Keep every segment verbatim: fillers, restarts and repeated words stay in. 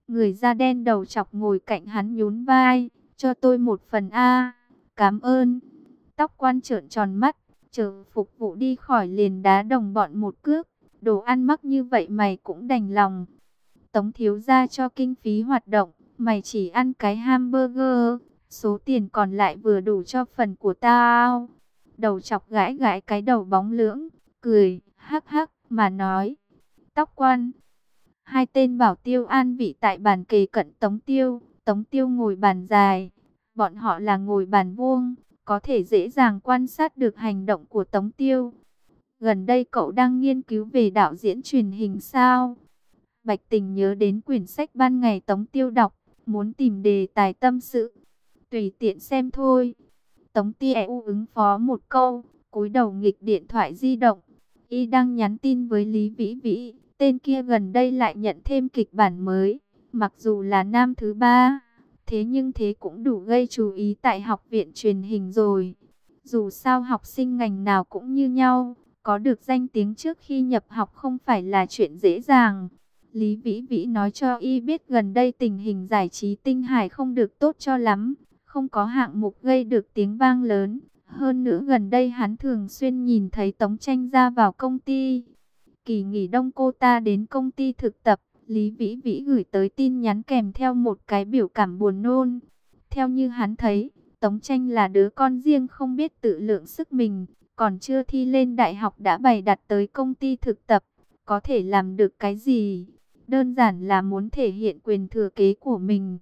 Người da đen đầu chọc ngồi cạnh hắn nhún vai, cho tôi một phần a. Cảm ơn. Tóc quan trợn tròn mắt, chờ phục vụ đi khỏi liền đá đồng bọn một cước. Đồ ăn mắc như vậy mày cũng đành lòng. Tống thiếu gia cho kinh phí hoạt động, mày chỉ ăn cái hamburger, số tiền còn lại vừa đủ cho phần của tao. Đầu chọc gãi gãi cái đầu bóng lưỡng, cười, hắc hắc, mà nói. Tóc quan. Hai tên bảo tiêu an vị tại bàn kề cận Tống Tiêu. Tống Tiêu ngồi bàn dài, bọn họ là ngồi bàn vuông, có thể dễ dàng quan sát được hành động của Tống Tiêu. Gần đây cậu đang nghiên cứu về đạo diễn truyền hình sao? Bạch Tình nhớ đến quyển sách ban ngày Tống Tiêu đọc, muốn tìm đề tài tâm sự. Tùy tiện xem thôi. Tống Tiêu ứng phó một câu, cúi đầu nghịch điện thoại di động. Y đang nhắn tin với Lý Vĩ Vĩ, tên kia gần đây lại nhận thêm kịch bản mới. Mặc dù là nam thứ ba, thế nhưng thế cũng đủ gây chú ý tại học viện truyền hình rồi. Dù sao học sinh ngành nào cũng như nhau, có được danh tiếng trước khi nhập học không phải là chuyện dễ dàng. Lý Vĩ Vĩ nói cho Y biết gần đây tình hình giải trí Tinh Hải không được tốt cho lắm, không có hạng mục gây được tiếng vang lớn. Hơn nữa gần đây hắn thường xuyên nhìn thấy Tống Tranh ra vào công ty. Kỳ nghỉ đông cô ta đến công ty thực tập, Lý Vĩ Vĩ gửi tới tin nhắn kèm theo một cái biểu cảm buồn nôn. Theo như hắn thấy, Tống Tranh là đứa con riêng không biết tự lượng sức mình, còn chưa thi lên đại học đã bày đặt tới công ty thực tập, có thể làm được cái gì? Đơn giản là muốn thể hiện quyền thừa kế của mình.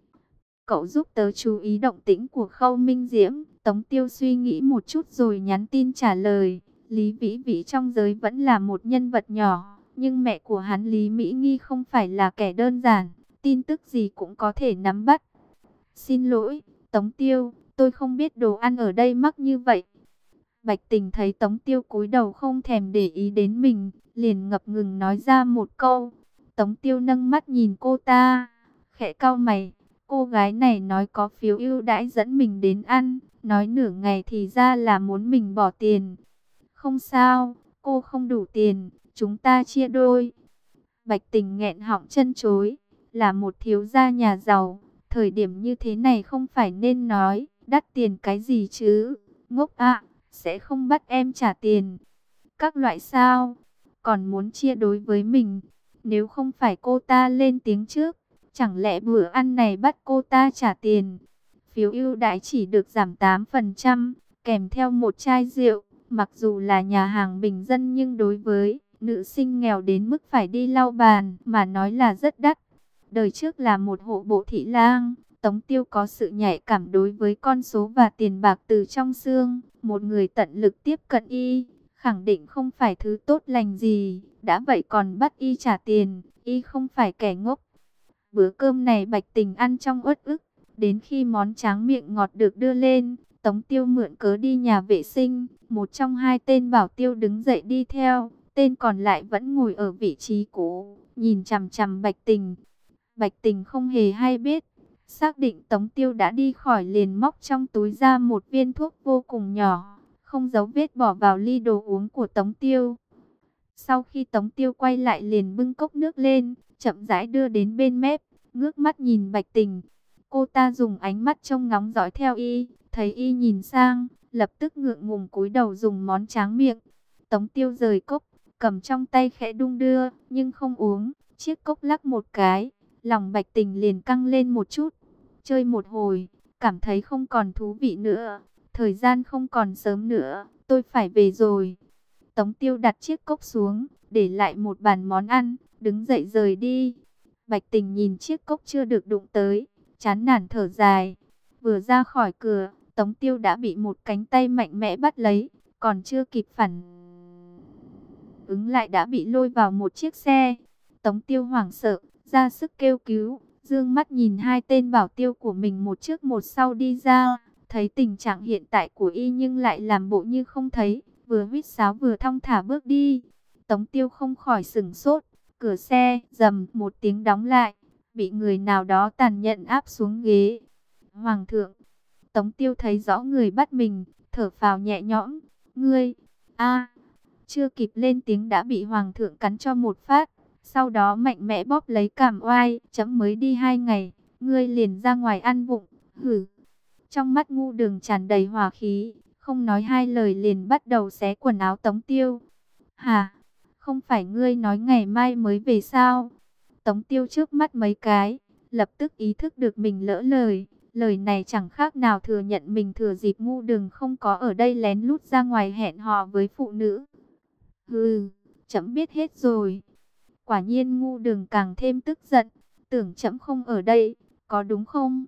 Cậu giúp tớ chú ý động tĩnh của Khâu Minh Diễm. Tống Tiêu suy nghĩ một chút rồi nhắn tin trả lời. Lý Vĩ Vĩ trong giới vẫn là một nhân vật nhỏ, nhưng mẹ của hắn Lý Mỹ Nghi không phải là kẻ đơn giản, tin tức gì cũng có thể nắm bắt. Xin lỗi, Tống Tiêu, tôi không biết đồ ăn ở đây mắc như vậy. Bạch Tình thấy Tống Tiêu cúi đầu không thèm để ý đến mình, liền ngập ngừng nói ra một câu. Tống Tiêu nâng mắt nhìn cô ta, khẽ cau mày. Cô gái này nói có phiếu ưu đãi dẫn mình đến ăn, nói nửa ngày thì ra là muốn mình bỏ tiền. Không sao, cô không đủ tiền, chúng ta chia đôi. Bạch Tình nghẹn họng chân chối, là một thiếu gia nhà giàu, thời điểm như thế này không phải nên nói, đắt tiền cái gì chứ, ngốc ạ, sẽ không bắt em trả tiền. Các loại sao, còn muốn chia đối với mình, nếu không phải cô ta lên tiếng trước, chẳng lẽ bữa ăn này bắt cô ta trả tiền. Phiếu ưu đãi chỉ được giảm tám phần trăm, kèm theo một chai rượu. Mặc dù là nhà hàng bình dân nhưng đối với nữ sinh nghèo đến mức phải đi lau bàn mà nói là rất đắt. Đời trước là một hộ bộ thị lang, Tống Tiêu có sự nhạy cảm đối với con số và tiền bạc từ trong xương. Một người tận lực tiếp cận Y, khẳng định không phải thứ tốt lành gì. Đã vậy còn bắt Y trả tiền, Y không phải kẻ ngốc. Bữa cơm này Bạch Tình ăn trong uất ức. Đến khi món tráng miệng ngọt được đưa lên, Tống Tiêu mượn cớ đi nhà vệ sinh. Một trong hai tên bảo tiêu đứng dậy đi theo, tên còn lại vẫn ngồi ở vị trí cũ, nhìn chằm chằm Bạch Tình. Bạch Tình không hề hay biết, xác định Tống Tiêu đã đi khỏi liền móc trong túi ra một viên thuốc vô cùng nhỏ, không dấu vết bỏ vào ly đồ uống của Tống Tiêu. Sau khi Tống Tiêu quay lại liền bưng cốc nước lên, chậm rãi đưa đến bên mép, ngước mắt nhìn Bạch Tình. Cô ta dùng ánh mắt trông ngóng dõi theo Y, thấy Y nhìn sang, lập tức ngượng ngùng cúi đầu dùng món tráng miệng. Tống Tiêu rời cốc, cầm trong tay khẽ đung đưa, nhưng không uống. Chiếc cốc lắc một cái, lòng Bạch Tình liền căng lên một chút. Chơi một hồi, cảm thấy không còn thú vị nữa. Thời gian không còn sớm nữa, tôi phải về rồi. Tống Tiêu đặt chiếc cốc xuống, để lại một bàn món ăn, đứng dậy rời đi. Bạch Tình nhìn chiếc cốc chưa được đụng tới, chán nản thở dài. Vừa ra khỏi cửa, Tống Tiêu đã bị một cánh tay mạnh mẽ bắt lấy, còn chưa kịp phản ứng lại đã bị lôi vào một chiếc xe. Tống Tiêu hoảng sợ, ra sức kêu cứu, dương mắt nhìn hai tên bảo tiêu của mình một trước một sau đi ra, thấy tình trạng hiện tại của Y nhưng lại làm bộ như không thấy, vừa huýt sáo vừa thong thả bước đi. Tống Tiêu không khỏi sửng sốt, cửa xe rầm một tiếng đóng lại, bị người nào đó tàn nhẫn áp xuống ghế. Hoàng thượng. Tống Tiêu thấy rõ người bắt mình, thở phào nhẹ nhõm. Ngươi, a chưa kịp lên tiếng đã bị Hoàng thượng cắn cho một phát. Sau đó mạnh mẽ bóp lấy cằm oai, chấm mới đi hai ngày, ngươi liền ra ngoài ăn vụng, hử. Trong mắt Ngu Đường tràn đầy hỏa khí, không nói hai lời liền bắt đầu xé quần áo Tống Tiêu. Hả? Không phải ngươi nói ngày mai mới về sao? Tống Tiêu trước mắt mấy cái, lập tức ý thức được mình lỡ lời. Lời này chẳng khác nào thừa nhận mình thừa dịp Ngu Đường không có ở đây lén lút ra ngoài hẹn hò với phụ nữ. Hừ, chấm biết hết rồi. Quả nhiên Ngu Đường càng thêm tức giận, tưởng chấm không ở đây, có đúng không?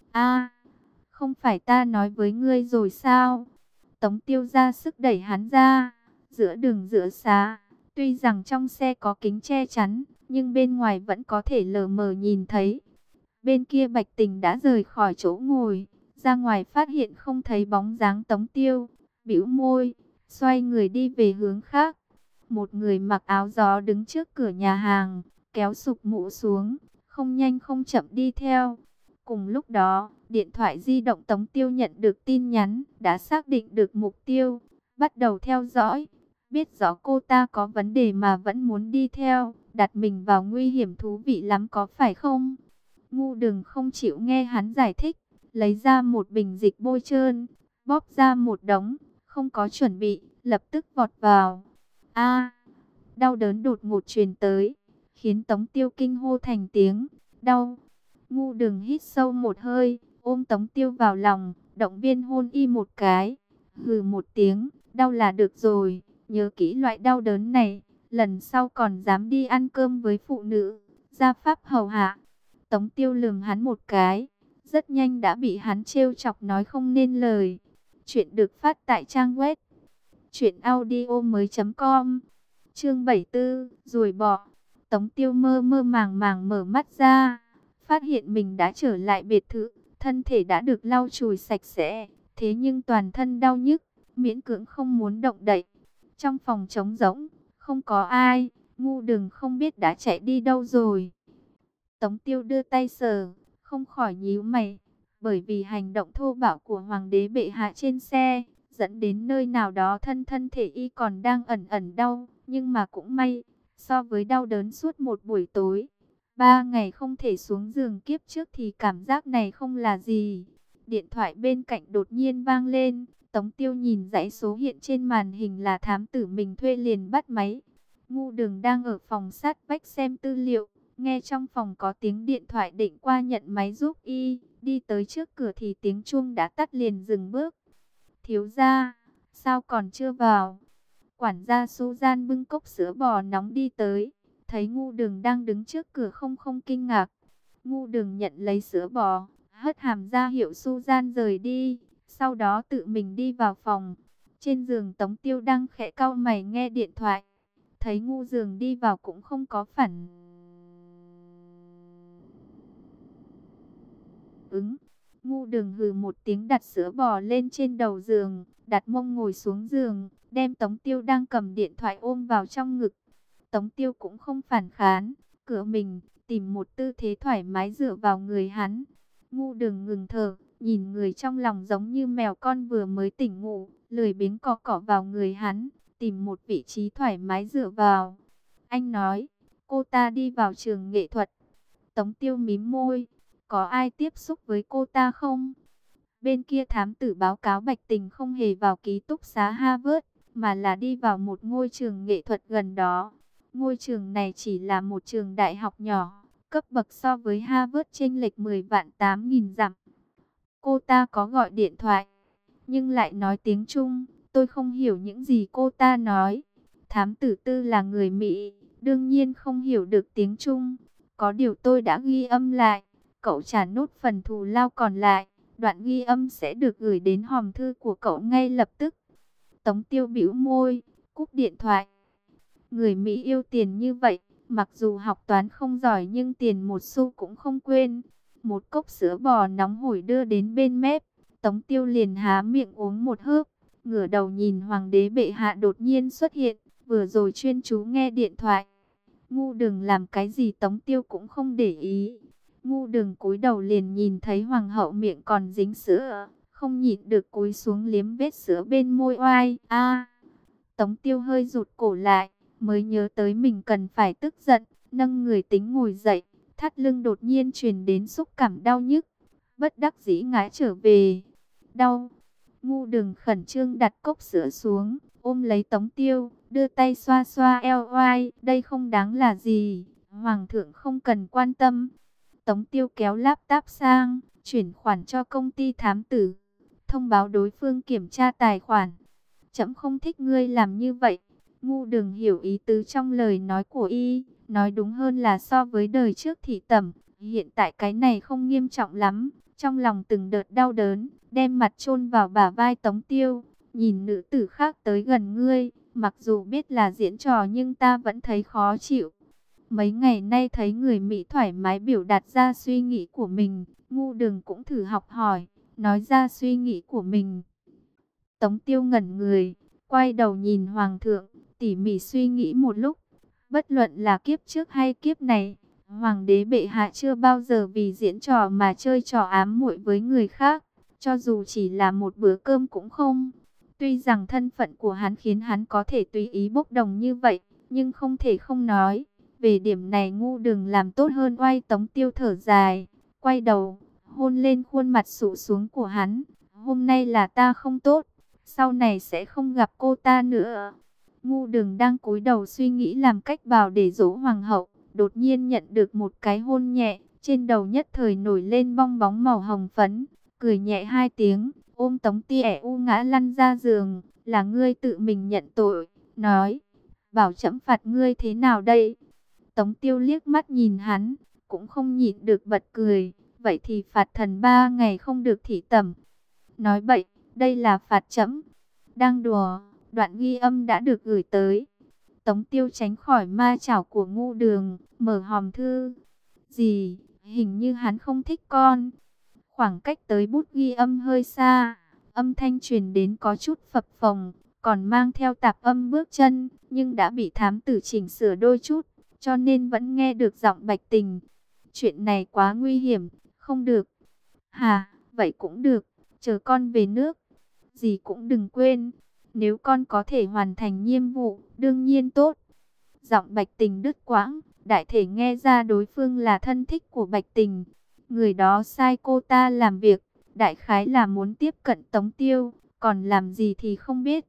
A, không phải ta nói với ngươi rồi sao? Tống Tiêu ra sức đẩy hắn ra, giữa đường giữa xá, tuy rằng trong xe có kính che chắn, nhưng bên ngoài vẫn có thể lờ mờ nhìn thấy. Bên kia Bạch Tình đã rời khỏi chỗ ngồi, ra ngoài phát hiện không thấy bóng dáng Tống Tiêu, bĩu môi, xoay người đi về hướng khác. Một người mặc áo gió đứng trước cửa nhà hàng, kéo sụp mũ xuống, không nhanh không chậm đi theo. Cùng lúc đó, điện thoại di động Tống Tiêu nhận được tin nhắn, đã xác định được mục tiêu, bắt đầu theo dõi. Biết rõ cô ta có vấn đề mà vẫn muốn đi theo, đặt mình vào nguy hiểm thú vị lắm có phải không? Ngu Đường không chịu nghe hắn giải thích, lấy ra một bình dịch bôi trơn, bóp ra một đống, không có chuẩn bị, lập tức vọt vào. A, đau đớn đột ngột truyền tới, khiến Tống Tiêu kinh hô thành tiếng, đau. Ngu Đường hít sâu một hơi, ôm Tống Tiêu vào lòng, động viên hôn y một cái. Hừ một tiếng, đau là được rồi, nhớ kỹ loại đau đớn này, lần sau còn dám đi ăn cơm với phụ nữ, gia pháp hầu hạ. Tống Tiêu lườm hắn một cái, rất nhanh đã bị hắn trêu chọc nói không nên lời. Chuyện được phát tại trang web truyện audio mới chấm com. Chương bảy mươi tư, ruồi bọ. Tống Tiêu mơ mơ màng màng mở mắt ra, phát hiện mình đã trở lại biệt thự, thân thể đã được lau chùi sạch sẽ, thế nhưng toàn thân đau nhức, miễn cưỡng không muốn động đậy. Trong phòng trống rỗng, không có ai, Ngu Đường không biết đã chạy đi đâu rồi. Tống Tiêu đưa tay sờ, không khỏi nhíu mày, bởi vì hành động thô bạo của hoàng đế bệ hạ trên xe, dẫn đến nơi nào đó thân thân thể y còn đang ẩn ẩn đau, nhưng mà cũng may, so với đau đớn suốt một buổi tối, ba ngày không thể xuống giường kiếp trước thì cảm giác này không là gì. Điện thoại bên cạnh đột nhiên vang lên, Tống Tiêu nhìn dãy số hiện trên màn hình là thám tử mình thuê liền bắt máy. Ngu Đường đang ở phòng sát vách xem tư liệu, nghe trong phòng có tiếng điện thoại định qua nhận máy giúp y, đi tới trước cửa thì tiếng chuông đã tắt liền dừng bước. Thiếu gia, sao còn chưa vào? Quản gia Susan bưng cốc sữa bò nóng đi tới, thấy Ngu Đường đang đứng trước cửa không không kinh ngạc. Ngu Đường nhận lấy sữa bò, hất hàm ra hiệu Susan rời đi, sau đó tự mình đi vào phòng. Trên giường Tống Tiêu đang khẽ cau mày nghe điện thoại, thấy Ngu Đường đi vào cũng không có phản ứng. Ngu Đường hừ một tiếng đặt sữa bò lên trên đầu giường, đặt mông ngồi xuống giường, đem Tống Tiêu đang cầm điện thoại ôm vào trong ngực. Tống Tiêu cũng không phản kháng, cửa mình, tìm một tư thế thoải mái dựa vào người hắn. Ngu Đường ngừng thở, nhìn người trong lòng giống như mèo con vừa mới tỉnh ngủ, lười biếng cọ cọ vào người hắn, tìm một vị trí thoải mái dựa vào. Anh nói, cô ta đi vào trường nghệ thuật. Tống Tiêu mím môi, có ai tiếp xúc với cô ta không? Bên kia thám tử báo cáo Bạch Tình không hề vào ký túc xá Harvard, mà là đi vào một ngôi trường nghệ thuật gần đó. Ngôi trường này chỉ là một trường đại học nhỏ, cấp bậc so với Harvard chênh lệch mười vạn tám nghìn dặm. Cô ta có gọi điện thoại, nhưng lại nói tiếng Trung, tôi không hiểu những gì cô ta nói. Thám tử Tư là người Mỹ, đương nhiên không hiểu được tiếng Trung. Có điều tôi đã ghi âm lại, cậu trả nốt phần thù lao còn lại. Đoạn ghi âm sẽ được gửi đến hòm thư của cậu ngay lập tức. Tống Tiêu bĩu môi, cúp điện thoại. Người Mỹ yêu tiền như vậy, mặc dù học toán không giỏi nhưng tiền một xu cũng không quên. Một cốc sữa bò nóng hổi đưa đến bên mép, Tống Tiêu liền há miệng uống một hớp, ngửa đầu nhìn hoàng đế bệ hạ đột nhiên xuất hiện, vừa rồi chuyên chú nghe điện thoại. Ngu Đường làm cái gì Tống Tiêu cũng không để ý. Ngu Đường cúi đầu liền nhìn thấy hoàng hậu miệng còn dính sữa, không nhịn được cúi xuống liếm vết sữa bên môi oai. A, Tống Tiêu hơi rụt cổ lại, mới nhớ tới mình cần phải tức giận, nâng người tính ngồi dậy, thắt lưng đột nhiên truyền đến xúc cảm đau nhức, bất đắc dĩ ngã trở về. Đau. Ngu Đường khẩn trương đặt cốc sữa xuống, ôm lấy Tống Tiêu, đưa tay xoa xoa eo oai, đây không đáng là gì, hoàng thượng không cần quan tâm. Tống Tiêu kéo laptop sang, chuyển khoản cho công ty thám tử, thông báo đối phương kiểm tra tài khoản. Trẫm không thích ngươi làm như vậy. Ngu Đường hiểu ý tứ trong lời nói của y, nói đúng hơn là so với đời trước thị tẩm, hiện tại cái này không nghiêm trọng lắm. Trong lòng từng đợt đau đớn, đem mặt chôn vào bả vai Tống Tiêu, nhìn nữ tử khác tới gần ngươi, mặc dù biết là diễn trò nhưng ta vẫn thấy khó chịu. Mấy ngày nay thấy người Mỹ thoải mái biểu đạt ra suy nghĩ của mình, Ngu Đường cũng thử học hỏi, nói ra suy nghĩ của mình. Tống Tiêu ngẩn người, quay đầu nhìn Hoàng thượng, tỉ mỉ suy nghĩ một lúc. Bất luận là kiếp trước hay kiếp này, Hoàng đế bệ hạ chưa bao giờ vì diễn trò mà chơi trò ám muội với người khác, cho dù chỉ là một bữa cơm cũng không. Tuy rằng thân phận của hắn khiến hắn có thể tùy ý bốc đồng như vậy, nhưng không thể không nói. Về điểm này Ngu Đường làm tốt hơn oai. Tống Tiêu thở dài, quay đầu, hôn lên khuôn mặt sụ xuống của hắn. Hôm nay là ta không tốt, sau này sẽ không gặp cô ta nữa. Ngu Đường đang cúi đầu suy nghĩ làm cách bảo để dỗ hoàng hậu, đột nhiên nhận được một cái hôn nhẹ, trên đầu nhất thời nổi lên bong bóng màu hồng phấn, cười nhẹ hai tiếng, ôm Tống Tiêu ngã lăn ra giường, là ngươi tự mình nhận tội, nói, bảo trẫm phạt ngươi thế nào đây? Tống Tiêu liếc mắt nhìn hắn, cũng không nhịn được bật cười, vậy thì phạt thần ba ngày không được thị tẩm. Nói bậy, đây là phạt trẫm. Đang đùa, đoạn ghi âm đã được gửi tới. Tống Tiêu tránh khỏi ma chảo của Ngu Đường, mở hòm thư. Gì, hình như hắn không thích con. Khoảng cách tới bút ghi âm hơi xa, âm thanh truyền đến có chút phập phồng, còn mang theo tạp âm bước chân, nhưng đã bị thám tử chỉnh sửa đôi chút, cho nên vẫn nghe được giọng Bạch Tình. Chuyện này quá nguy hiểm, không được. Hà, vậy cũng được, chờ con về nước. Gì cũng đừng quên, nếu con có thể hoàn thành nhiệm vụ, đương nhiên tốt. Giọng Bạch Tình đứt quãng, đại thể nghe ra đối phương là thân thích của Bạch Tình. Người đó sai cô ta làm việc, đại khái là muốn tiếp cận Tống Tiêu, còn làm gì thì không biết.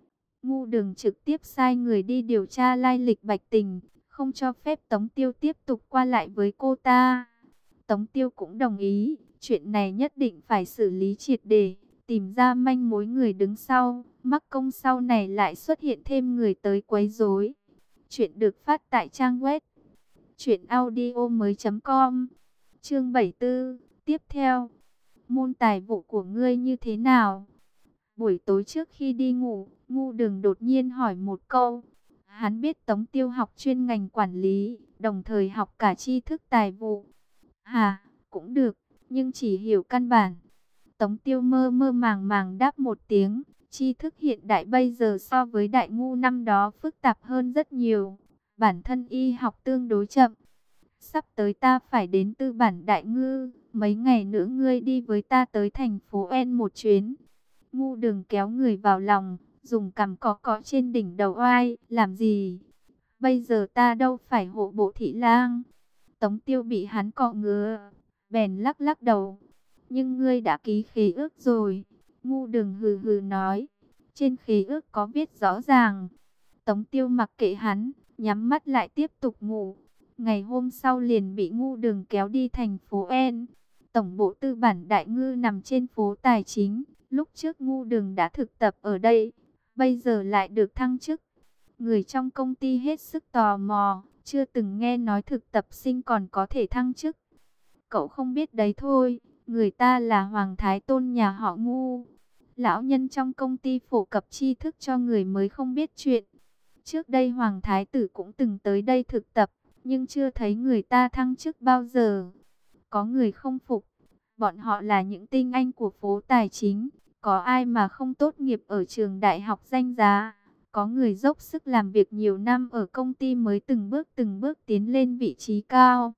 Ngu Đường trực tiếp sai người đi điều tra lai lịch Bạch Tình, không cho phép Tống Tiêu tiếp tục qua lại với cô ta. Tống Tiêu cũng đồng ý, chuyện này nhất định phải xử lý triệt để, tìm ra manh mối người đứng sau, mắc công sau này lại xuất hiện thêm người tới quấy rối. Chuyện được phát tại trang web truyện audio mới chấm com. Chương bảy mươi tư, tiếp theo, môn tài vụ của ngươi như thế nào? Buổi tối trước khi đi ngủ, Ngu Đường đột nhiên hỏi một câu. Hắn biết Tống Tiêu học chuyên ngành quản lý, đồng thời học cả tri thức tài vụ. Hà, cũng được, nhưng chỉ hiểu căn bản. Tống Tiêu mơ mơ màng màng đáp một tiếng. Tri thức hiện đại bây giờ so với đại ngu năm đó phức tạp hơn rất nhiều. Bản thân y học tương đối chậm. Sắp tới ta phải đến tư bản đại ngư, mấy ngày nữa ngươi đi với ta tới thành phố N một chuyến. Ngu Đường kéo người vào lòng, dùng cằm cọ cọ trên đỉnh đầu oai, làm gì? Bây giờ ta đâu phải hộ bộ thị lang. Tống Tiêu bị hắn cọ ngứa, bèn lắc lắc đầu. Nhưng ngươi đã ký khế ước rồi. Ngu Đường hừ hừ nói, trên khế ước có viết rõ ràng. Tống Tiêu mặc kệ hắn, nhắm mắt lại tiếp tục ngủ. Ngày hôm sau liền bị Ngu Đường kéo đi thành phố N. Tổng bộ tư bản đại ngư nằm trên phố Tài Chính. Lúc trước Ngu Đường đã thực tập ở đây, bây giờ lại được thăng chức. Người trong công ty hết sức tò mò, chưa từng nghe nói thực tập sinh còn có thể thăng chức. Cậu không biết đấy thôi, người ta là Hoàng Thái Tôn nhà họ Ngu. Lão nhân trong công ty phổ cập tri thức cho người mới không biết chuyện. Trước đây Hoàng Thái Tử cũng từng tới đây thực tập, nhưng chưa thấy người ta thăng chức bao giờ. Có người không phục, bọn họ là những tinh anh của phố Tài Chính, có ai mà không tốt nghiệp ở trường đại học danh giá. Có người dốc sức làm việc nhiều năm ở công ty mới từng bước từng bước tiến lên vị trí cao.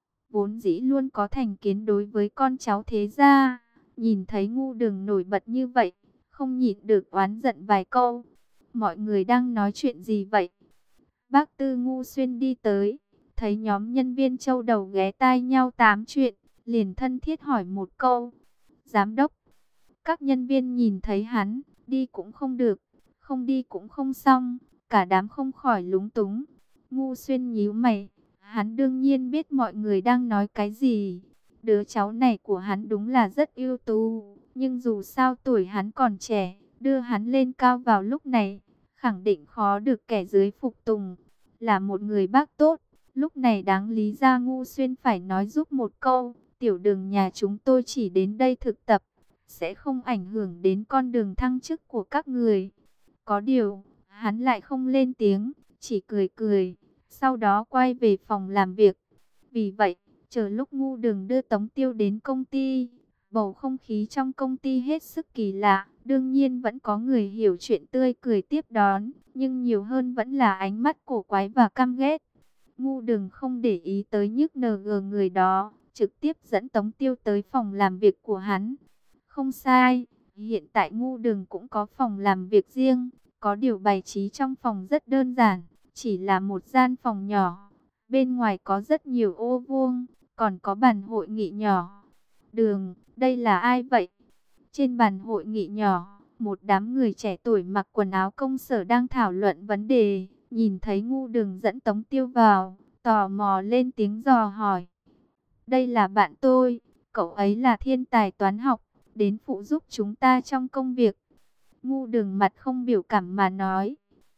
Vốn dĩ luôn có thành kiến đối với con cháu thế gia, nhìn thấy Ngu Đường nổi bật như vậy, không nhịn được oán giận vài câu. Mọi người đang nói chuyện gì vậy? Bác Tư Ngu Xuyên đi tới, thấy nhóm nhân viên châu đầu ghé tai nhau tám chuyện, liền thân thiết hỏi một câu. Giám đốc, các nhân viên nhìn thấy hắn, đi cũng không được, không đi cũng không xong, cả đám không khỏi lúng túng. Ngu Xuyên nhíu mày, hắn đương nhiên biết mọi người đang nói cái gì. Đứa cháu này của hắn đúng là rất ưu tú, nhưng dù sao tuổi hắn còn trẻ, đưa hắn lên cao vào lúc này, khẳng định khó được kẻ dưới phục tùng. Là một người bác tốt, lúc này đáng lý ra Ngu Xuyên phải nói giúp một câu. Tiểu Đường nhà chúng tôi chỉ đến đây thực tập, sẽ không ảnh hưởng đến con đường thăng chức của các người. Có điều, hắn lại không lên tiếng, chỉ cười cười, sau đó quay về phòng làm việc. Vì vậy, chờ lúc Ngu Đường đưa Tống Tiêu đến công ty, bầu không khí trong công ty hết sức kỳ lạ. Đương nhiên vẫn có người hiểu chuyện tươi cười tiếp đón, nhưng nhiều hơn vẫn là ánh mắt cổ quái và căm ghét. Ngu Đường không để ý tới nhức nờ gờ người đó, trực tiếp dẫn Tống Tiêu tới phòng làm việc của hắn. Không sai, hiện tại Ngu Đường cũng có phòng làm việc riêng, có điều bày trí trong phòng rất đơn giản, chỉ là một gian phòng nhỏ. Bên ngoài có rất nhiều ô vuông, còn có bàn hội nghị nhỏ. Đường, đây là ai vậy? Trên bàn hội nghị nhỏ, một đám người trẻ tuổi mặc quần áo công sở đang thảo luận vấn đề. Nhìn thấy Ngu Đường dẫn Tống Tiêu vào, tò mò lên tiếng dò hỏi. Đây là bạn tôi, cậu ấy là thiên tài toán học, đến phụ giúp chúng ta trong công việc. Ngu Đường mặt không biểu cảm mà nói.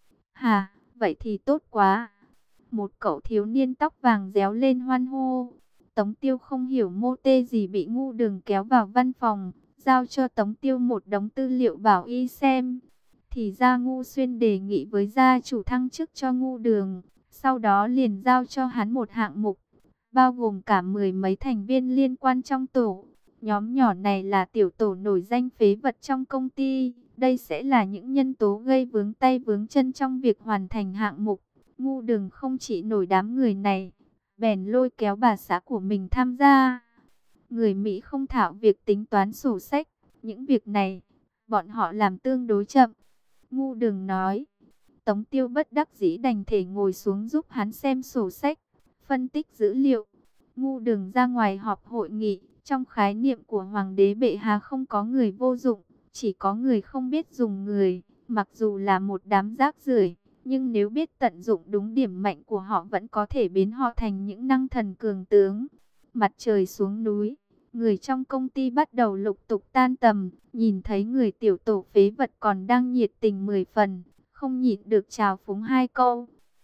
Hà, vậy thì tốt quá. Một cậu thiếu niên tóc vàng réo lên hoan hô. Tống Tiêu không hiểu mô tê gì bị Ngu Đường kéo vào văn phòng, giao cho Tống Tiêu một đống tư liệu bảo y xem. Thì ra Ngu Xuyên đề nghị với gia chủ thăng chức cho Ngu Đường, sau đó liền giao cho hắn một hạng mục, bao gồm cả mười mấy thành viên liên quan trong tổ. Nhóm nhỏ này là tiểu tổ nổi danh phế vật trong công ty. Đây sẽ là những nhân tố gây vướng tay vướng chân trong việc hoàn thành hạng mục. Ngu Đường không chỉ nổi đám người này, bèn lôi kéo bà xã của mình tham gia. Người Mỹ không thạo việc tính toán sổ sách, những việc này, bọn họ làm tương đối chậm. Ngu Đường nói. Tống Tiêu bất đắc dĩ đành thể ngồi xuống giúp hắn xem sổ sách, phân tích dữ liệu. Ngu Đường ra ngoài họp hội nghị. Trong khái niệm của Hoàng đế bệ hạ không có người vô dụng, chỉ có người không biết dùng người. Mặc dù là một đám rác rưởi, nhưng nếu biết tận dụng đúng điểm mạnh của họ vẫn có thể biến họ thành những năng thần cường tướng. Mặt trời xuống núi, người trong công ty bắt đầu lục tục tan tầm. Nhìn thấy người tiểu tổ phế vật còn đang nhiệt tình mười phần, không nhịn được chào phúng hai câu.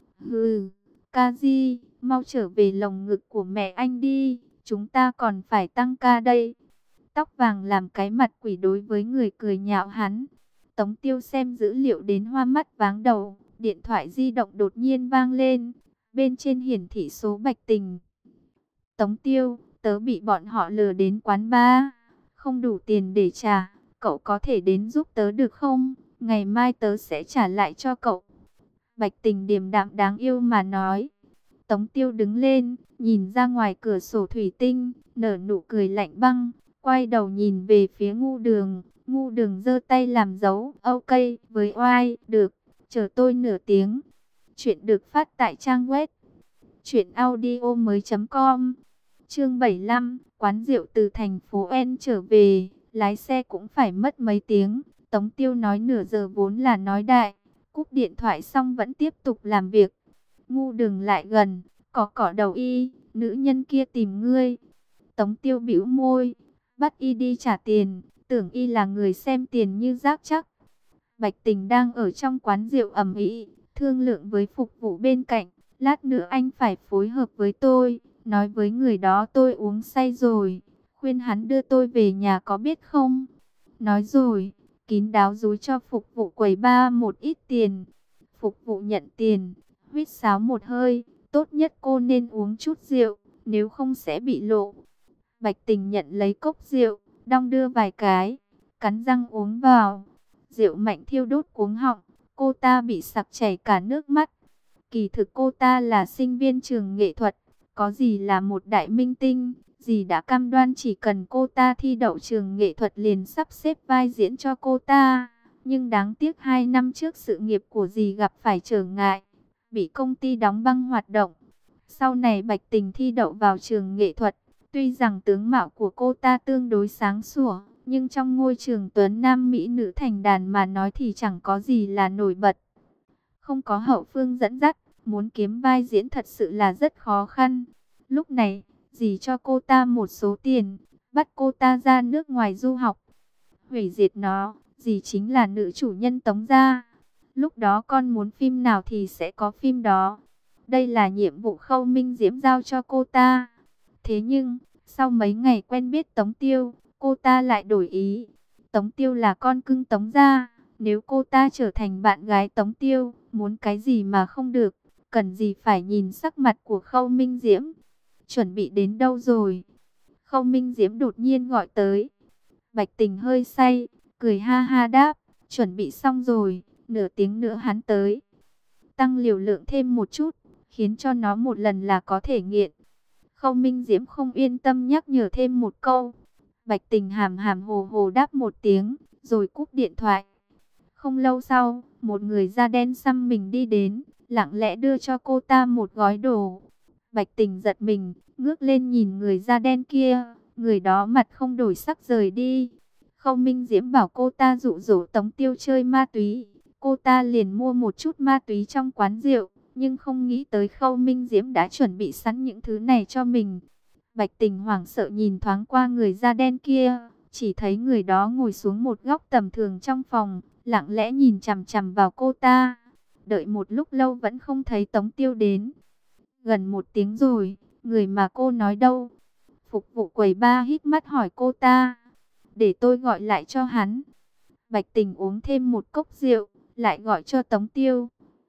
Hừ, Kaji, mau trở về lồng ngực của mẹ anh đi, chúng ta còn phải tăng ca đây. Tóc vàng làm cái mặt quỷ đối với người cười nhạo hắn. Tống Tiêu xem dữ liệu đến hoa mắt váng đầu, điện thoại di động đột nhiên vang lên, bên trên hiển thị số Bạch Tình. Tống Tiêu, tớ bị bọn họ lừa đến quán bar, không đủ tiền để trả, cậu có thể đến giúp tớ được không? Ngày mai tớ sẽ trả lại cho cậu. Bạch Tình điềm đạm đáng yêu mà nói. Tống Tiêu đứng lên, nhìn ra ngoài cửa sổ thủy tinh, nở nụ cười lạnh băng, quay đầu nhìn về phía Ngu Đường. Ngu Đường giơ tay làm dấu ok với oai, được, chờ tôi nửa tiếng. Chuyện được phát tại trang web truyện audio mới chấm com. Chương bảy mươi lăm, quán rượu từ thành phố N trở về, lái xe cũng phải mất mấy tiếng. Tống Tiêu nói nửa giờ vốn là nói đại, cúp điện thoại xong vẫn tiếp tục làm việc. Ngu Đường lại gần, có cỏ đầu y, nữ nhân kia tìm ngươi. Tống Tiêu bĩu môi, bắt y đi trả tiền, tưởng y là người xem tiền như rác chắc. Bạch Tình đang ở trong quán rượu ầm ĩ, thương lượng với phục vụ bên cạnh, lát nữa anh phải phối hợp với tôi, nói với người đó tôi uống say rồi, khuyên hắn đưa tôi về nhà có biết không? Nói rồi, kín đáo dúi cho phục vụ quầy bar một ít tiền. Phục vụ nhận tiền, huýt sáo một hơi, tốt nhất cô nên uống chút rượu, nếu không sẽ bị lộ. Bạch Tình nhận lấy cốc rượu, đong đưa vài cái, cắn răng uống vào. Rượu mạnh thiêu đốt cuống họng, cô ta bị sặc chảy cả nước mắt. Kỳ thực cô ta là sinh viên trường nghệ thuật, có gì là một đại minh tinh, dì đã cam đoan chỉ cần cô ta thi đậu trường nghệ thuật liền sắp xếp vai diễn cho cô ta. Nhưng đáng tiếc hai năm trước sự nghiệp của dì gặp phải trở ngại, bị công ty đóng băng hoạt động. Sau này Bạch Tình thi đậu vào trường nghệ thuật. Tuy rằng tướng mạo của cô ta tương đối sáng sủa, nhưng trong ngôi trường tuấn nam mỹ nữ thành đàn mà nói thì chẳng có gì là nổi bật. Không có hậu phương dẫn dắt, muốn kiếm vai diễn thật sự là rất khó khăn. Lúc này, dì cho cô ta một số tiền, bắt cô ta ra nước ngoài du học. Hủy diệt nó, dì chính là nữ chủ nhân Tống gia. Lúc đó con muốn phim nào thì sẽ có phim đó. Đây là nhiệm vụ Khâu Minh Diễm giao cho cô ta. Thế nhưng, sau mấy ngày quen biết Tống Tiêu, cô ta lại đổi ý. Tống Tiêu là con cưng Tống gia. Nếu cô ta trở thành bạn gái Tống Tiêu, muốn cái gì mà không được, cần gì phải nhìn sắc mặt của Khâu Minh Diễm. Chuẩn bị đến đâu rồi? Khâu Minh Diễm đột nhiên gọi tới. Bạch Tình hơi say, cười ha ha đáp, chuẩn bị xong rồi, nửa tiếng nữa hắn tới. Tăng liều lượng thêm một chút, khiến cho nó một lần là có thể nghiện. Khâu Minh Diễm không yên tâm nhắc nhở thêm một câu. Bạch Tình hàm hàm hồ hồ đáp một tiếng, rồi cúp điện thoại. Không lâu sau, một người da đen xăm mình đi đến, lặng lẽ đưa cho cô ta một gói đồ. Bạch Tình giật mình, ngước lên nhìn người da đen kia, người đó mặt không đổi sắc rời đi. Khâu Minh Diễm bảo cô ta dụ dỗ Tống Tiêu chơi ma túy, cô ta liền mua một chút ma túy trong quán rượu, nhưng không nghĩ tới Khâu Minh Diễm đã chuẩn bị sẵn những thứ này cho mình. Bạch Tình hoảng sợ nhìn thoáng qua người da đen kia, chỉ thấy người đó ngồi xuống một góc tầm thường trong phòng, lặng lẽ nhìn chằm chằm vào cô ta. Đợi một lúc lâu vẫn không thấy Tống Tiêu đến. Gần một tiếng rồi, người mà cô nói đâu? Phục vụ quầy ba hít mắt hỏi cô ta. Để tôi gọi lại cho hắn. Bạch Tình uống thêm một cốc rượu, lại gọi cho Tống Tiêu.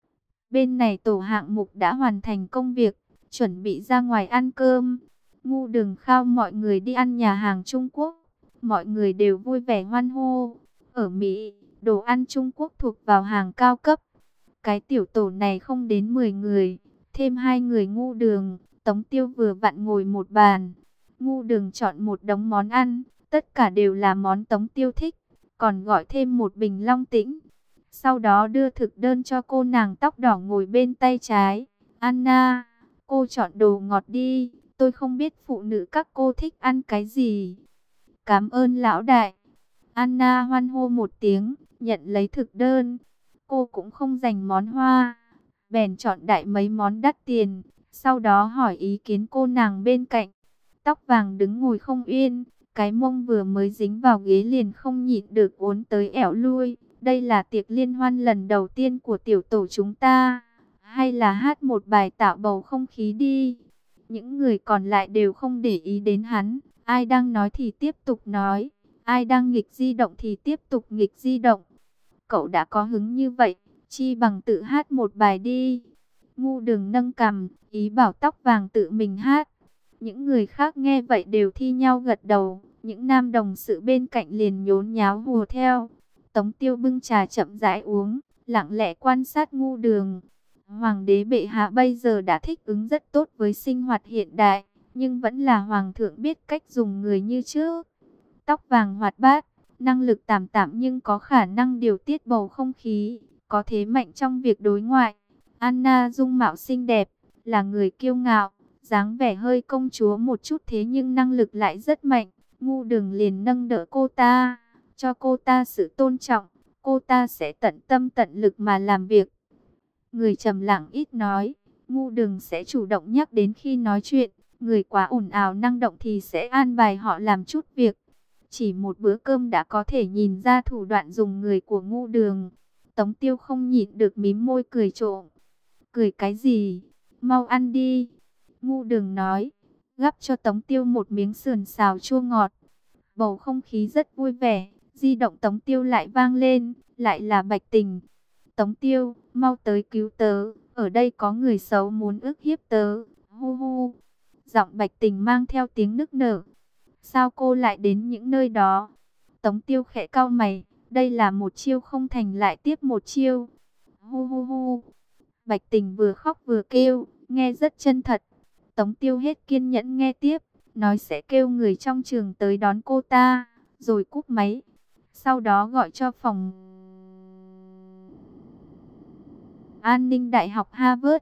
Bên này tổ hạng mục đã hoàn thành công việc, chuẩn bị ra ngoài ăn cơm. Ngu Đường khao mọi người đi ăn nhà hàng Trung Quốc. Mọi người đều vui vẻ hoan hô. Ở Mỹ, đồ ăn Trung Quốc thuộc vào hàng cao cấp. Cái tiểu tổ này không đến mười người, thêm hai người Ngu Đường, Tống Tiêu vừa vặn ngồi một bàn. Ngu Đường chọn một đống món ăn, tất cả đều là món Tống Tiêu thích, còn gọi thêm một bình Long Tĩnh. Sau đó đưa thực đơn cho cô nàng tóc đỏ ngồi bên tay trái. Anna, cô chọn đồ ngọt đi, tôi không biết phụ nữ các cô thích ăn cái gì. Cảm ơn lão đại. Anna hoan hô một tiếng, nhận lấy thực đơn. Cô cũng không dành món hoa, bèn chọn đại mấy món đắt tiền. Sau đó hỏi ý kiến cô nàng bên cạnh. Tóc vàng đứng ngồi không yên, cái mông vừa mới dính vào ghế liền không nhịn được uốn tới ẻo lui. Đây là tiệc liên hoan lần đầu tiên của tiểu tổ chúng ta, hay là hát một bài tạo bầu không khí đi. Những người còn lại đều không để ý đến hắn, ai đang nói thì tiếp tục nói, ai đang nghịch di động thì tiếp tục nghịch di động. Cậu đã có hứng như vậy, chi bằng tự hát một bài đi. Ngu Đường nâng cằm, ý bảo tóc vàng tự mình hát. Những người khác nghe vậy đều thi nhau gật đầu, những nam đồng sự bên cạnh liền nhốn nháo hùa theo. Tống Tiêu bưng trà chậm rãi uống, lặng lẽ quan sát Ngu Đường. Hoàng đế bệ hạ bây giờ đã thích ứng rất tốt với sinh hoạt hiện đại, nhưng vẫn là hoàng thượng biết cách dùng người như trước. Tóc vàng hoạt bát, năng lực tạm tạm nhưng có khả năng điều tiết bầu không khí, có thế mạnh trong việc đối ngoại. Anna dung mạo xinh đẹp, là người kiêu ngạo, dáng vẻ hơi công chúa một chút thế nhưng năng lực lại rất mạnh. Ngu Đường liền nâng đỡ cô ta, cho cô ta sự tôn trọng, cô ta sẽ tận tâm tận lực mà làm việc. Người trầm lặng ít nói, Ngu Đường sẽ chủ động nhắc đến khi nói chuyện, người quá ồn ào năng động thì sẽ an bài họ làm chút việc. Chỉ một bữa cơm đã có thể nhìn ra thủ đoạn dùng người của Ngu Đường. Tống Tiêu không nhịn được mím môi cười trộm. Cười cái gì? Mau ăn đi. Ngu Đường nói, gắp cho Tống Tiêu một miếng sườn xào chua ngọt. Bầu không khí rất vui vẻ, di động Tống Tiêu lại vang lên, lại là Bạch Tình. Tống Tiêu, mau tới cứu tớ, ở đây có người xấu muốn ức hiếp tớ. Hu hu. Giọng Bạch Tình mang theo tiếng nức nở. Sao cô lại đến những nơi đó? Tống Tiêu khẽ cau mày, đây là một chiêu không thành lại tiếp một chiêu. Hu hu hu. Bạch Tình vừa khóc vừa kêu, nghe rất chân thật. Tống Tiêu hết kiên nhẫn nghe tiếp, nói sẽ kêu người trong trường tới đón cô ta, rồi cúp máy. Sau đó gọi cho phòng an ninh Đại học Harvard,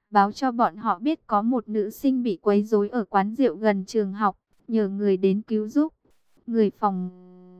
báo cho bọn họ biết có một nữ sinh bị quấy rối ở quán rượu gần trường học, nhờ người đến cứu giúp. Người phòng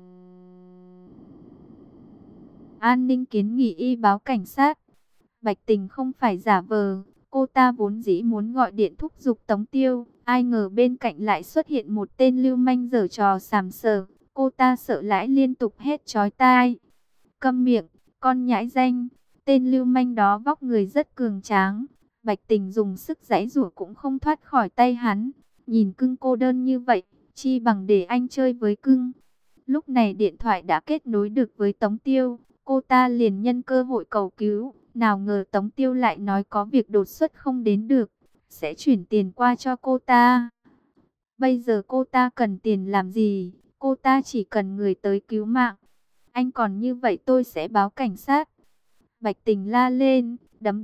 an ninh kiến nghị y báo cảnh sát. Bạch Tình không phải giả vờ, cô ta vốn dĩ muốn gọi điện thúc giục Tống Tiêu, ai ngờ bên cạnh lại xuất hiện một tên lưu manh giở trò sàm sờ, cô ta sợ lãi liên tục hét chói tai. Câm miệng, con nhãi danh. Tên lưu manh đó vóc người rất cường tráng, Bạch Tình dùng sức giãy giụa cũng không thoát khỏi tay hắn. Nhìn cưng cô đơn như vậy, chi bằng để anh chơi với cưng. Lúc này điện thoại đã kết nối được với Tống Tiêu, cô ta liền nhân cơ hội cầu cứu. Nào ngờ Tống Tiêu lại nói có việc đột xuất không đến được, sẽ chuyển tiền qua cho cô ta. Bây giờ cô ta cần tiền làm gì? Cô ta chỉ cần người tới cứu mạng. Anh còn như vậy tôi sẽ báo cảnh sát. Bạch Tình la lên, đấm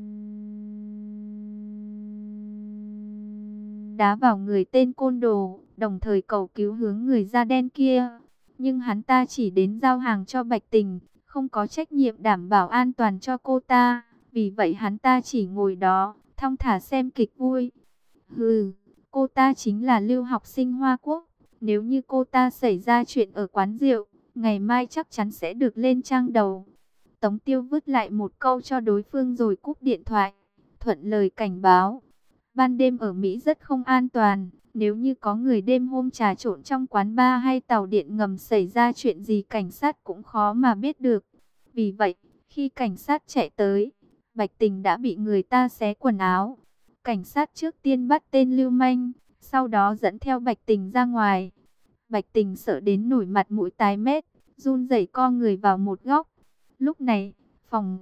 đá vào người tên côn đồ, đồng thời cầu cứu hướng người da đen kia. Nhưng hắn ta chỉ đến giao hàng cho Bạch Tình, không có trách nhiệm đảm bảo an toàn cho cô ta. Vì vậy hắn ta chỉ ngồi đó, thong thả xem kịch vui. Hừ, cô ta chính là lưu học sinh Hoa Quốc. Nếu như cô ta xảy ra chuyện ở quán rượu, ngày mai chắc chắn sẽ được lên trang đầu. Tống Tiêu vứt lại một câu cho đối phương rồi cúp điện thoại. Thuận lời cảnh báo. Ban đêm ở Mỹ rất không an toàn. Nếu như có người đêm hôm trà trộn trong quán bar hay tàu điện ngầm xảy ra chuyện gì cảnh sát cũng khó mà biết được. Vì vậy, khi cảnh sát chạy tới, Bạch Tình đã bị người ta xé quần áo. Cảnh sát trước tiên bắt tên lưu manh, sau đó dẫn theo Bạch Tình ra ngoài. Bạch Tình sợ đến nổi mặt mũi tái mét, run rẩy co người vào một góc. Lúc này, phòng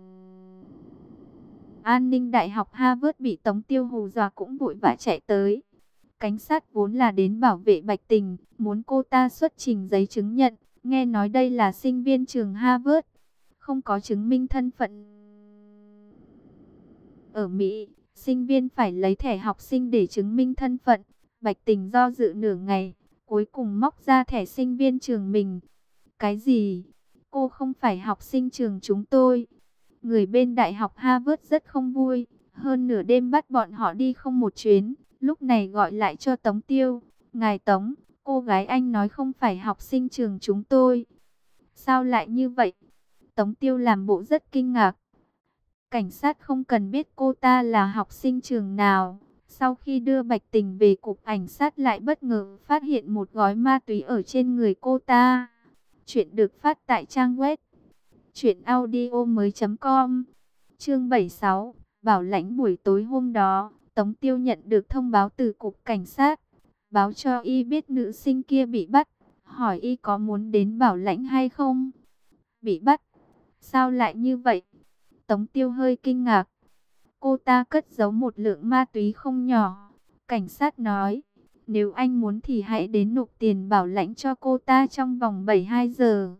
an ninh Đại học Harvard bị Tống Tiêu hù dọa cũng vội vã chạy tới. Cảnh sát vốn là đến bảo vệ Bạch Tình, muốn cô ta xuất trình giấy chứng nhận. Nghe nói đây là sinh viên trường Harvard, không có chứng minh thân phận. Ở Mỹ, sinh viên phải lấy thẻ học sinh để chứng minh thân phận. Bạch Tình do dự nửa ngày, cuối cùng móc ra thẻ sinh viên trường mình. Cái gì? Cô không phải học sinh trường chúng tôi. Người bên Đại học Harvard rất không vui. Hơn nửa đêm bắt bọn họ đi không một chuyến. Lúc này gọi lại cho Tống Tiêu. Ngài Tống, cô gái anh nói không phải học sinh trường chúng tôi. Sao lại như vậy? Tống Tiêu làm bộ rất kinh ngạc. Cảnh sát không cần biết cô ta là học sinh trường nào. Sau khi đưa Bạch Tình về cục cảnh sát lại bất ngờ phát hiện một gói ma túy ở trên người cô ta. Chuyện được phát tại trang web truyện audio mới chấm com. Chương bảy mươi sáu, bảo lãnh. Buổi tối hôm đó, Tống Tiêu nhận được thông báo từ cục cảnh sát, báo cho y biết nữ sinh kia bị bắt, hỏi y có muốn đến bảo lãnh hay không. Bị bắt? Sao lại như vậy? Tống Tiêu hơi kinh ngạc. Cô ta cất giấu một lượng ma túy không nhỏ. Cảnh sát nói, nếu anh muốn thì hãy đến nộp tiền bảo lãnh cho cô ta trong vòng bảy mươi hai giờ.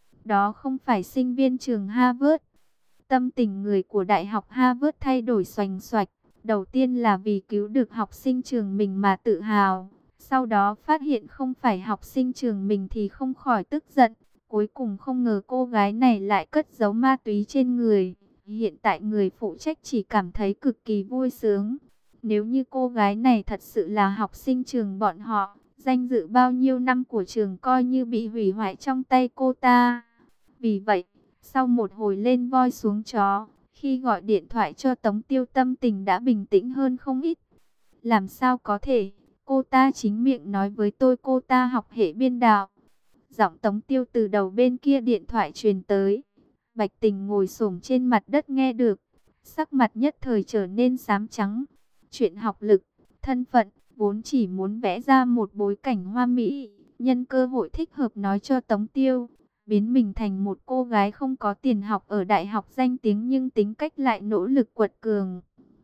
Đó không phải sinh viên trường Harvard. Tâm tình người của Đại học Harvard thay đổi xoành xoạch. Đầu tiên là vì cứu được học sinh trường mình mà tự hào. Sau đó phát hiện không phải học sinh trường mình thì không khỏi tức giận. Cuối cùng không ngờ cô gái này lại cất giấu ma túy trên người. Hiện tại người phụ trách chỉ cảm thấy cực kỳ vui sướng. Nếu như cô gái này thật sự là học sinh trường bọn họ, danh dự bao nhiêu năm của trường coi như bị hủy hoại trong tay cô ta. Vì vậy, sau một hồi lên voi xuống chó, khi gọi điện thoại cho Tống Tiêu tâm tình đã bình tĩnh hơn không ít. Làm sao có thể, cô ta chính miệng nói với tôi cô ta học hệ biên đạo. Giọng Tống Tiêu từ đầu bên kia điện thoại truyền tới. Bạch Tình ngồi xổm trên mặt đất nghe được, sắc mặt nhất thời trở nên xám trắng. Chuyện học lực, thân phận, vốn chỉ muốn vẽ ra một bối cảnh hoa mỹ, nhân cơ hội thích hợp nói cho Tống Tiêu, biến mình thành một cô gái không có tiền học ở đại học danh tiếng nhưng tính cách lại nỗ lực quật cường.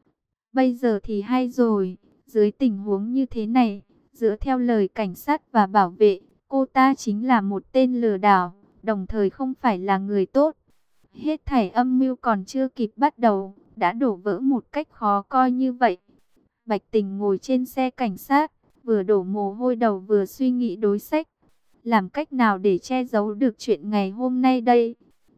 Bây giờ thì hay rồi, dưới tình huống như thế này, dựa theo lời cảnh sát và bảo vệ, cô ta chính là một tên lừa đảo, đồng thời không phải là người tốt. Hết thảy âm mưu còn chưa kịp bắt đầu, đã đổ vỡ một cách khó coi như vậy. Bạch Tình ngồi trên xe cảnh sát, vừa đổ mồ hôi đầu vừa suy nghĩ đối sách. Làm cách nào để che giấu được chuyện ngày hôm nay đây?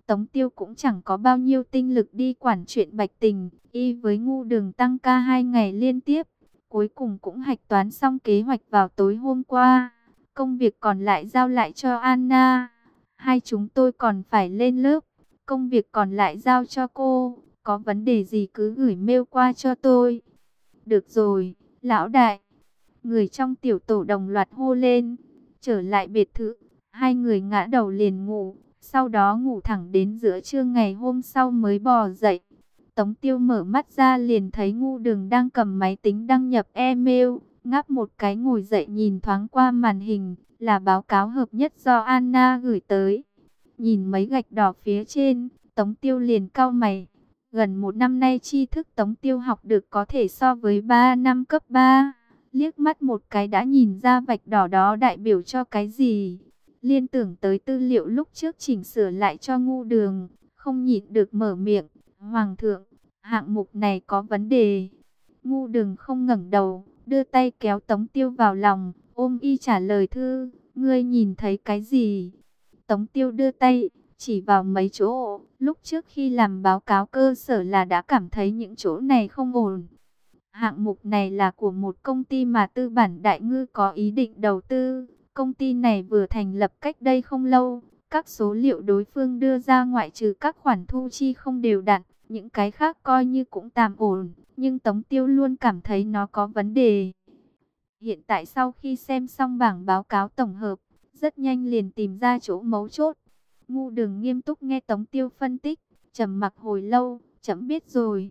Tống Tiêu cũng chẳng có bao nhiêu tinh lực đi quản chuyện Bạch Tình, y với Ngu Đường tăng ca hai ngày liên tiếp. Cuối cùng cũng hạch toán xong kế hoạch vào tối hôm qua. Công việc còn lại giao lại cho Anna. Hai chúng tôi còn phải lên lớp. Công việc còn lại giao cho cô. Có vấn đề gì cứ gửi mail qua cho tôi. Được rồi, lão đại. Người trong tiểu tổ đồng loạt hô lên. Trở lại biệt thự, hai người ngã đầu liền ngủ. Sau đó ngủ thẳng đến giữa trưa ngày hôm sau mới bò dậy. Tống Tiêu mở mắt ra liền thấy Ngu Đường đang cầm máy tính đăng nhập email. Ngáp một cái ngồi dậy nhìn thoáng qua màn hình. Là báo cáo hợp nhất do Anna gửi tới. Nhìn mấy gạch đỏ phía trên, Tống Tiêu liền cau mày. Gần một năm nay tri thức Tống Tiêu học được có thể so với ba năm cấp ba. Liếc mắt một cái đã nhìn ra vạch đỏ đó đại biểu cho cái gì. Liên tưởng tới tư liệu lúc trước chỉnh sửa lại cho Ngu Đường, không nhịn được mở miệng. Hoàng thượng, hạng mục này có vấn đề. Ngu Đường không ngẩng đầu, đưa tay kéo Tống Tiêu vào lòng, ôm y trả lời thư. Ngươi nhìn thấy cái gì? Tống Tiêu đưa tay, chỉ vào mấy chỗ. Lúc trước khi làm báo cáo cơ sở là đã cảm thấy những chỗ này không ổn. Hạng mục này là của một công ty mà tư bản Đại Ngư có ý định đầu tư. Công ty này vừa thành lập cách đây không lâu. Các số liệu đối phương đưa ra ngoại trừ các khoản thu chi không đều đặn, những cái khác coi như cũng tạm ổn. Nhưng Tống Tiêu luôn cảm thấy nó có vấn đề. Hiện tại sau khi xem xong bảng báo cáo tổng hợp, rất nhanh liền tìm ra chỗ mấu chốt. Ngu Đường nghiêm túc nghe Tống Tiêu phân tích, trầm mặc hồi lâu, chậm biết rồi.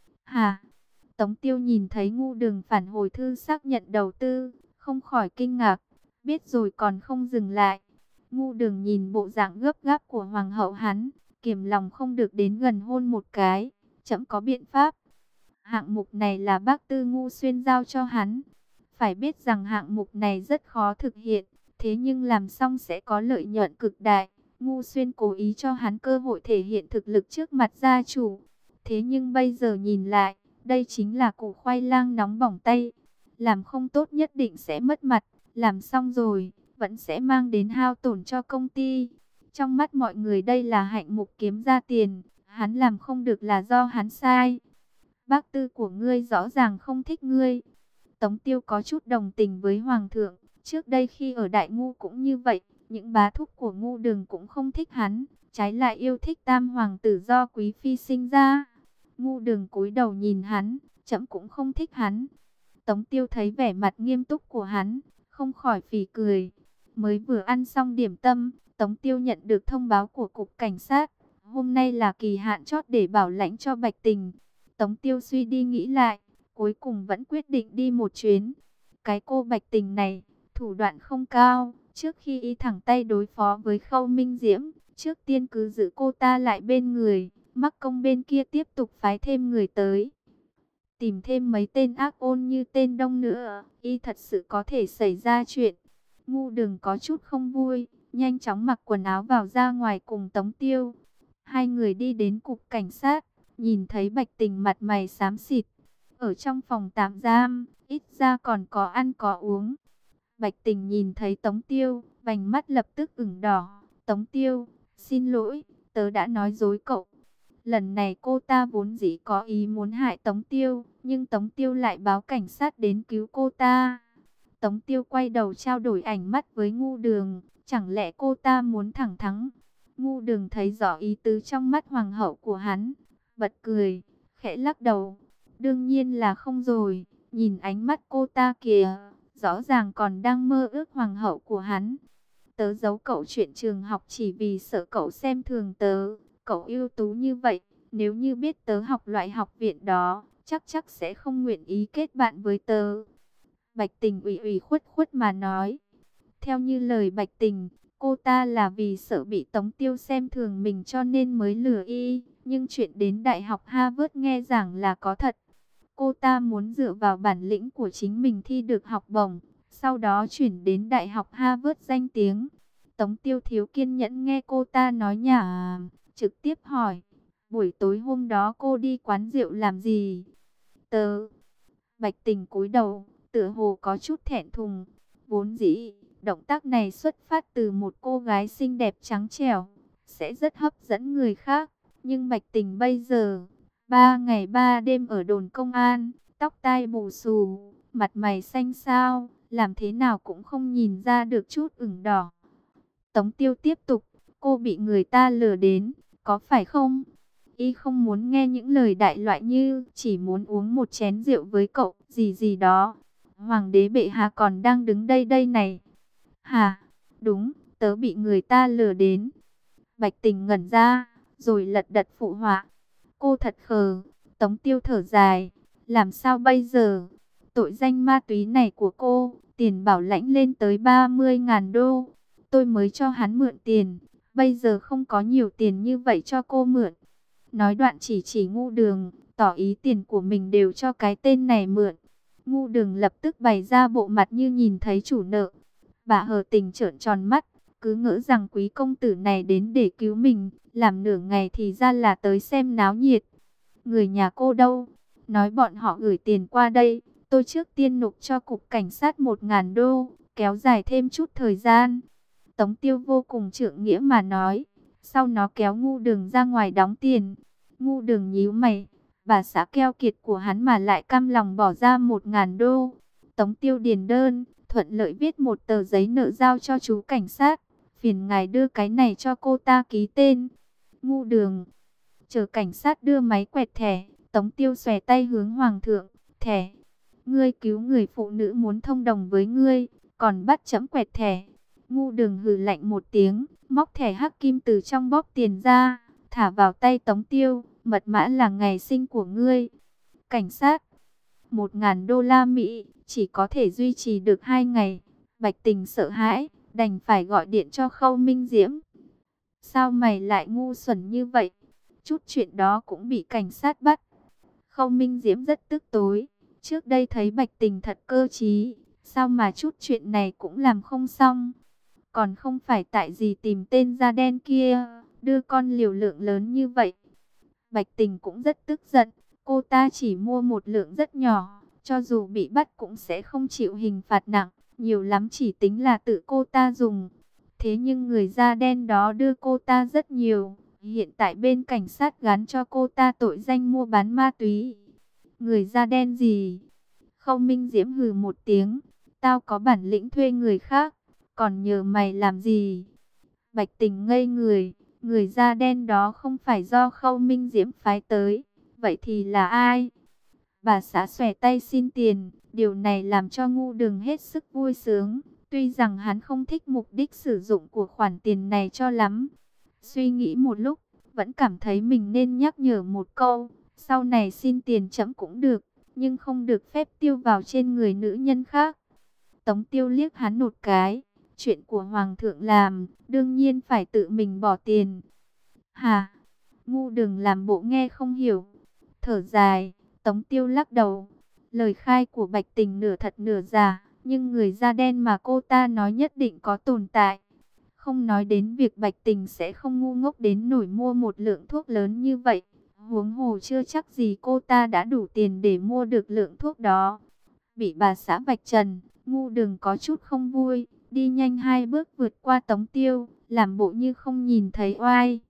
Hả? Tống Tiêu nhìn thấy Ngu Đường phản hồi thư xác nhận đầu tư, không khỏi kinh ngạc. Biết rồi còn không dừng lại. Ngu Đường nhìn bộ dạng gấp gáp của hoàng hậu hắn, kiềm lòng không được đến gần hôn một cái. Chậm có biện pháp. Hạng mục này là bác Tư Ngu Xuyên giao cho hắn. Phải biết rằng hạng mục này rất khó thực hiện, thế nhưng làm xong sẽ có lợi nhuận cực đại. Ngu Xuyên cố ý cho hắn cơ hội thể hiện thực lực trước mặt gia chủ. Thế nhưng bây giờ nhìn lại, đây chính là củ khoai lang nóng bỏng tay. Làm không tốt nhất định sẽ mất mặt, làm xong rồi, vẫn sẽ mang đến hao tổn cho công ty. Trong mắt mọi người đây là hạng mục kiếm ra tiền, hắn làm không được là do hắn sai. Bác Tư của ngươi rõ ràng không thích ngươi. Tống Tiêu có chút đồng tình với Hoàng thượng. Trước đây khi ở Đại Ngu cũng như vậy, những bá thúc của Ngu Đường cũng không thích hắn, trái lại yêu thích tam hoàng tử do Quý Phi sinh ra. Ngu Đường cúi đầu nhìn hắn, chậm cũng không thích hắn. Tống Tiêu thấy vẻ mặt nghiêm túc của hắn, không khỏi phì cười. Mới vừa ăn xong điểm tâm, Tống Tiêu nhận được thông báo của Cục Cảnh sát. Hôm nay là kỳ hạn chót để bảo lãnh cho Bạch Tình. Tống Tiêu suy đi nghĩ lại, cuối cùng vẫn quyết định đi một chuyến. Cái cô Bạch Tình này, thủ đoạn không cao. Trước khi y thẳng tay đối phó với Khâu Minh Diễm, trước tiên cứ giữ cô ta lại bên người. Mắc Công bên kia tiếp tục phái thêm người tới. Tìm thêm mấy tên ác ôn như tên Đông nữa, y thật sự có thể xảy ra chuyện. Ngu Đường có chút không vui, nhanh chóng mặc quần áo vào ra ngoài cùng Tống Tiêu. Hai người đi đến cục cảnh sát, nhìn thấy Bạch Tình mặt mày xám xịt. Ở trong phòng tạm giam, ít ra còn có ăn có uống. Bạch Tình nhìn thấy Tống Tiêu, vành mắt lập tức ửng đỏ. Tống Tiêu, xin lỗi, tớ đã nói dối cậu. Lần này cô ta vốn dĩ có ý muốn hại Tống Tiêu, nhưng Tống Tiêu lại báo cảnh sát đến cứu cô ta. Tống Tiêu quay đầu trao đổi ảnh mắt với Ngu Đường, chẳng lẽ cô ta muốn thẳng thắn? Ngu Đường thấy rõ ý tứ trong mắt hoàng hậu của hắn, bật cười, khẽ lắc đầu. Đương nhiên là không rồi, nhìn ánh mắt cô ta kìa, rõ ràng còn đang mơ ước hoàng hậu của hắn. Tớ giấu cậu chuyện trường học chỉ vì sợ cậu xem thường tớ. Cậu ưu tú như vậy, nếu như biết tớ học loại học viện đó, chắc chắc sẽ không nguyện ý kết bạn với tớ. Bạch Tình ủy ủy khuất khuất mà nói. Theo như lời Bạch Tình, cô ta là vì sợ bị Tống Tiêu xem thường mình cho nên mới lừa y. Nhưng chuyện đến Đại học Harvard nghe giảng là có thật. Cô ta muốn dựa vào bản lĩnh của chính mình thi được học bổng, sau đó chuyển đến Đại học Harvard danh tiếng. Tống Tiêu thiếu kiên nhẫn nghe cô ta nói nhả, trực tiếp hỏi, buổi tối hôm đó cô đi quán rượu làm gì? Tớ. Bạch Tình cúi đầu, tựa hồ có chút thẹn thùng. Vốn dĩ, động tác này xuất phát từ một cô gái xinh đẹp trắng trẻo. sẽ rất hấp dẫn người khác. Nhưng Bạch Tình bây giờ, ba ngày ba đêm ở đồn công an, tóc tai bù xù, mặt mày xanh xao, làm thế nào cũng không nhìn ra được chút ửng đỏ. Tống Tiêu tiếp tục, cô bị người ta lừa đến, có phải không? Y không muốn nghe những lời đại loại như chỉ muốn uống một chén rượu với cậu, gì gì đó. Hoàng đế bệ hạ còn đang đứng đây đây này. Hả? Đúng, tớ bị người ta lừa đến. Bạch Tình ngẩn ra, rồi lật đật phụ họa. Cô thật khờ. Tống Tiêu thở dài. Làm sao bây giờ? Tội danh ma túy này của cô, tiền bảo lãnh lên tới ba mươi ngàn đô. Tôi mới cho hắn mượn tiền. Bây giờ không có nhiều tiền như vậy cho cô mượn. Nói đoạn chỉ chỉ Ngu Đường, tỏ ý tiền của mình đều cho cái tên này mượn. Ngu Đường lập tức bày ra bộ mặt như nhìn thấy chủ nợ. Bà Hờ Tình trợn tròn mắt, cứ ngỡ rằng quý công tử này đến để cứu mình, làm nửa ngày thì ra là tới xem náo nhiệt. Người nhà cô đâu? Nói bọn họ gửi tiền qua đây, tôi trước tiên nộp cho cục cảnh sát một ngàn đô, kéo dài thêm chút thời gian. Tống Tiêu vô cùng trượng nghĩa mà nói. Sau nó kéo Ngu Đường ra ngoài đóng tiền. Ngu Đường nhíu mày, bà xã keo kiệt của hắn mà lại cam lòng bỏ ra một ngàn đô. Tống Tiêu điền đơn, thuận lợi viết một tờ giấy nợ giao cho chú cảnh sát. Phiền ngài đưa cái này cho cô ta ký tên. Ngu Đường. Chờ cảnh sát đưa máy quẹt thẻ, Tống Tiêu xòe tay hướng hoàng thượng. Thẻ. Ngươi cứu người phụ nữ muốn thông đồng với ngươi, còn bắt chấm quẹt thẻ. Ngu Đường hừ lạnh một tiếng, móc thẻ hắc kim từ trong bóp tiền ra, thả vào tay Tống Tiêu. Mật mã là ngày sinh của ngươi. Cảnh sát. Một ngàn đô la Mỹ, chỉ có thể duy trì được hai ngày. Bạch Tình sợ hãi, đành phải gọi điện cho Khâu Minh Diễm. Sao mày lại ngu xuẩn như vậy? Chút chuyện đó cũng bị cảnh sát bắt. Khâu Minh Diễm rất tức tối. Trước đây thấy Bạch Tình thật cơ trí, sao mà chút chuyện này cũng làm không xong? Còn không phải tại gì tìm tên da đen kia, đưa con liều lượng lớn như vậy. Bạch Tình cũng rất tức giận. Cô ta chỉ mua một lượng rất nhỏ, cho dù bị bắt cũng sẽ không chịu hình phạt nặng, nhiều lắm chỉ tính là tự cô ta dùng. Thế nhưng người da đen đó đưa cô ta rất nhiều. Hiện tại bên cảnh sát gán cho cô ta tội danh mua bán ma túy. Người da đen gì? Khâu Minh Diễm hừ một tiếng. Tao có bản lĩnh thuê người khác, còn nhờ mày làm gì? Bạch Tình ngây người. Người da đen đó không phải do Khâu Minh Diễm phái tới. Vậy thì là ai? Bà xã xòe tay xin tiền. Điều này làm cho Ngu Đường hết sức vui sướng. Tuy rằng hắn không thích mục đích sử dụng của khoản tiền này cho lắm. Suy nghĩ một lúc, vẫn cảm thấy mình nên nhắc nhở một câu. Sau này xin tiền chậm cũng được, nhưng không được phép tiêu vào trên người nữ nhân khác. Tống Tiêu liếc hắn một cái. Chuyện của Hoàng thượng làm, đương nhiên phải tự mình bỏ tiền. Hả? Ngu Đường làm bộ nghe không hiểu. Thở dài, Tống Tiêu lắc đầu. Lời khai của Bạch Tình nửa thật nửa giả, nhưng người da đen mà cô ta nói nhất định có tồn tại. Không nói đến việc Bạch Tình sẽ không ngu ngốc đến nổi mua một lượng thuốc lớn như vậy. Huống hồ chưa chắc gì cô ta đã đủ tiền để mua được lượng thuốc đó. Bị bà xã vạch trần, Ngu Đường có chút không vui, đi nhanh hai bước vượt qua Tống Tiêu, làm bộ như không nhìn thấy oai.